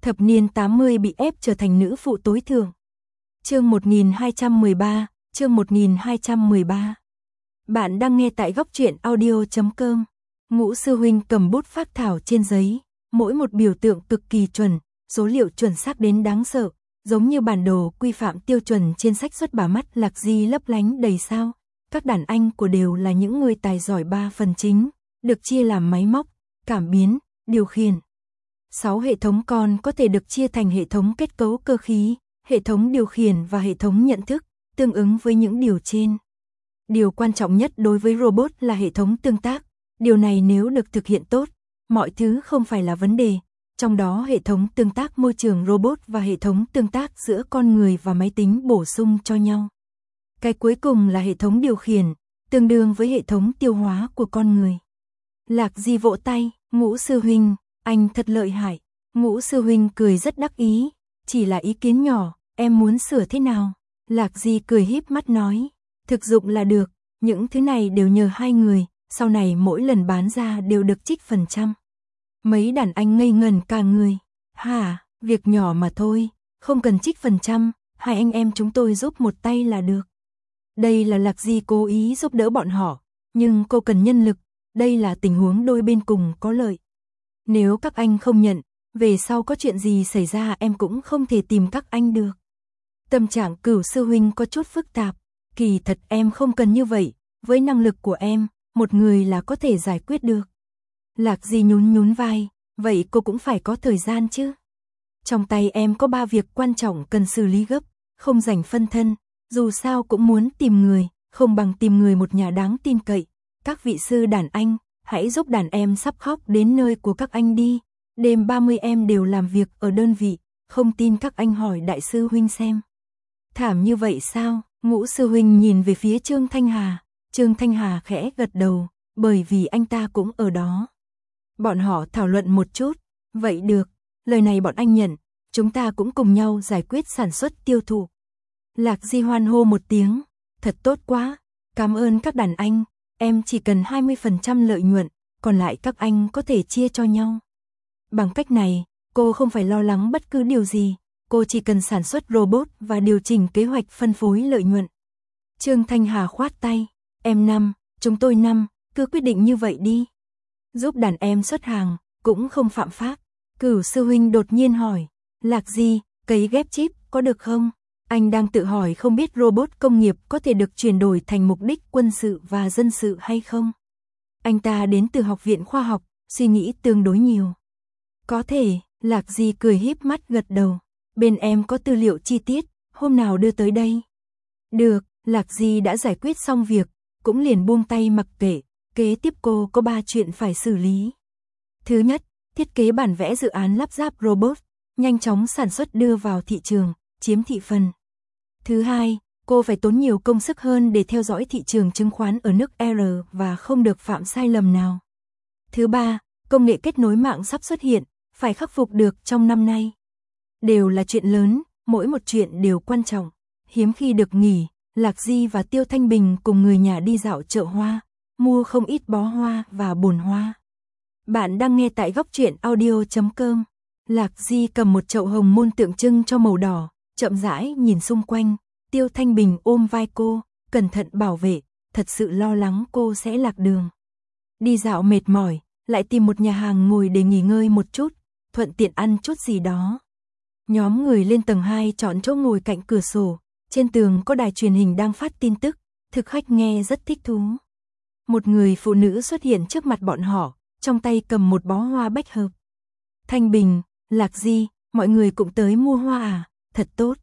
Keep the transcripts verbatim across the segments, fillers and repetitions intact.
thập niên tám mươi bị ép trở thành nữ phụ tối thượng. Chương một nghìn hai trăm mười ba, chương một nghìn hai trăm mười ba. Bạn đang nghe tại góc truyện audio chấm com. Ngũ sư huynh cầm bút phác thảo trên giấy, mỗi một biểu tượng cực kỳ chuẩn, số liệu chuẩn xác đến đáng sợ, giống như bản đồ quy phạm tiêu chuẩn trên sách xuất bản. Mắt Lạc Di lấp lánh đầy sao. Các đàn anh của đều là những người tài giỏi ba phần chính, được chia làm máy móc, cảm biến, điều khiển. Sáu hệ thống con có thể được chia thành hệ thống kết cấu cơ khí, hệ thống điều khiển và hệ thống nhận thức, tương ứng với những điều trên. Điều quan trọng nhất đối với robot là hệ thống tương tác. Điều này nếu được thực hiện tốt, mọi thứ không phải là vấn đề, trong đó hệ thống tương tác môi trường robot và hệ thống tương tác giữa con người và máy tính bổ sung cho nhau. Cái cuối cùng là hệ thống điều khiển, tương đương với hệ thống tiêu hóa của con người. Lạc Di vỗ tay, Ngũ sư huynh, anh thật lợi hại. Ngũ sư huynh cười rất đắc ý, chỉ là ý kiến nhỏ, em muốn sửa thế nào? Lạc Di cười híp mắt nói, thực dụng là được, những thứ này đều nhờ hai người, sau này mỗi lần bán ra đều được trích phần trăm. Mấy đàn anh ngây ngần cả người, hả, việc nhỏ mà thôi, không cần trích phần trăm, hai anh em chúng tôi giúp một tay là được. Đây là Lạc Di cố ý giúp đỡ bọn họ, nhưng cô cần nhân lực, đây là tình huống đôi bên cùng có lợi. Nếu các anh không nhận, về sau có chuyện gì xảy ra em cũng không thể tìm các anh được. Tâm trạng Cửu sư huynh có chút phức tạp, kỳ thật em không cần như vậy, với năng lực của em, một người là có thể giải quyết được. Lạc Di nhún nhún vai, vậy cô cũng phải có thời gian chứ. Trong tay em có ba việc quan trọng cần xử lý gấp, không rảnh phân thân, dù sao cũng muốn tìm người, không bằng tìm người một nhà đáng tin cậy. Các vị sư đàn anh, hãy giúp đàn em sắp khóc đến nơi của các anh đi. Đêm ba mươi em đều làm việc ở đơn vị, không tin các anh hỏi đại sư huynh xem. Thảm như vậy sao? Ngũ sư huynh nhìn về phía Trương Thanh Hà. Trương Thanh Hà khẽ gật đầu, bởi vì anh ta cũng ở đó. Bọn họ thảo luận một chút, vậy được, lời này bọn anh nhận, chúng ta cũng cùng nhau giải quyết sản xuất tiêu thụ. Lạc Di hoan hô một tiếng, thật tốt quá, cảm ơn các đàn anh, em chỉ cần hai mươi phần trăm lợi nhuận, còn lại các anh có thể chia cho nhau. Bằng cách này, cô không phải lo lắng bất cứ điều gì, cô chỉ cần sản xuất robot và điều chỉnh kế hoạch phân phối lợi nhuận. Trương Thanh Hà khoát tay, em năm, chúng tôi năm, cứ quyết định như vậy đi. Giúp đàn em xuất hàng, cũng không phạm pháp. Cửu sư huynh đột nhiên hỏi, Lạc Di, cấy ghép chip có được không? Anh đang tự hỏi không biết robot công nghiệp có thể được chuyển đổi thành mục đích quân sự và dân sự hay không. Anh ta đến từ học viện khoa học, suy nghĩ tương đối nhiều. Có thể, Lạc Di cười híp mắt gật đầu. Bên em có tư liệu chi tiết, hôm nào đưa tới đây. Được, Lạc Di đã giải quyết xong việc, cũng liền buông tay mặc kệ. Kế tiếp cô có ba chuyện phải xử lý. Thứ nhất, thiết kế bản vẽ dự án lắp ráp robot, nhanh chóng sản xuất đưa vào thị trường, chiếm thị phần. Thứ hai, cô phải tốn nhiều công sức hơn để theo dõi thị trường chứng khoán ở nước R và không được phạm sai lầm nào. Thứ ba, công nghệ kết nối mạng sắp xuất hiện, phải khắc phục được trong năm nay. Đều là chuyện lớn, mỗi một chuyện đều quan trọng. Hiếm khi được nghỉ, Lạc Di và Tiêu Thanh Bình cùng người nhà đi dạo chợ hoa, mua không ít bó hoa và bồn hoa. Bạn đang nghe tại góc truyện audio chấm com. Lạc Di cầm một chậu hồng môn tượng trưng cho màu đỏ, chậm rãi nhìn xung quanh. Tiêu Thanh Bình ôm vai cô, cẩn thận bảo vệ, thật sự lo lắng cô sẽ lạc đường. Đi dạo mệt mỏi, lại tìm một nhà hàng ngồi để nghỉ ngơi một chút, thuận tiện ăn chút gì đó. Nhóm người lên tầng hai chọn chỗ ngồi cạnh cửa sổ, trên tường có đài truyền hình đang phát tin tức, thực khách nghe rất thích thú. Một người phụ nữ xuất hiện trước mặt bọn họ, trong tay cầm một bó hoa bách hợp. Thanh Bình, Lạc Di, mọi người cũng tới mua hoa à, thật tốt.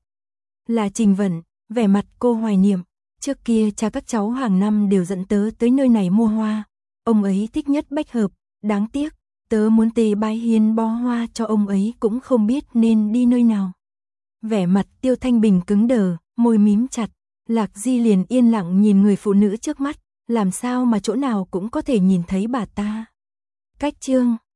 Là Trình Vân, vẻ mặt cô hoài niệm, trước kia cha các cháu hàng năm đều dẫn tớ tới nơi này mua hoa, ông ấy thích nhất bách hợp, đáng tiếc, tớ muốn tề bái hiến bó hoa cho ông ấy cũng không biết nên đi nơi nào. Vẻ mặt Tiêu Thanh Bình cứng đờ, môi mím chặt, Lạc Di liền yên lặng nhìn người phụ nữ trước mắt, làm sao mà chỗ nào cũng có thể nhìn thấy bà ta. Cách chương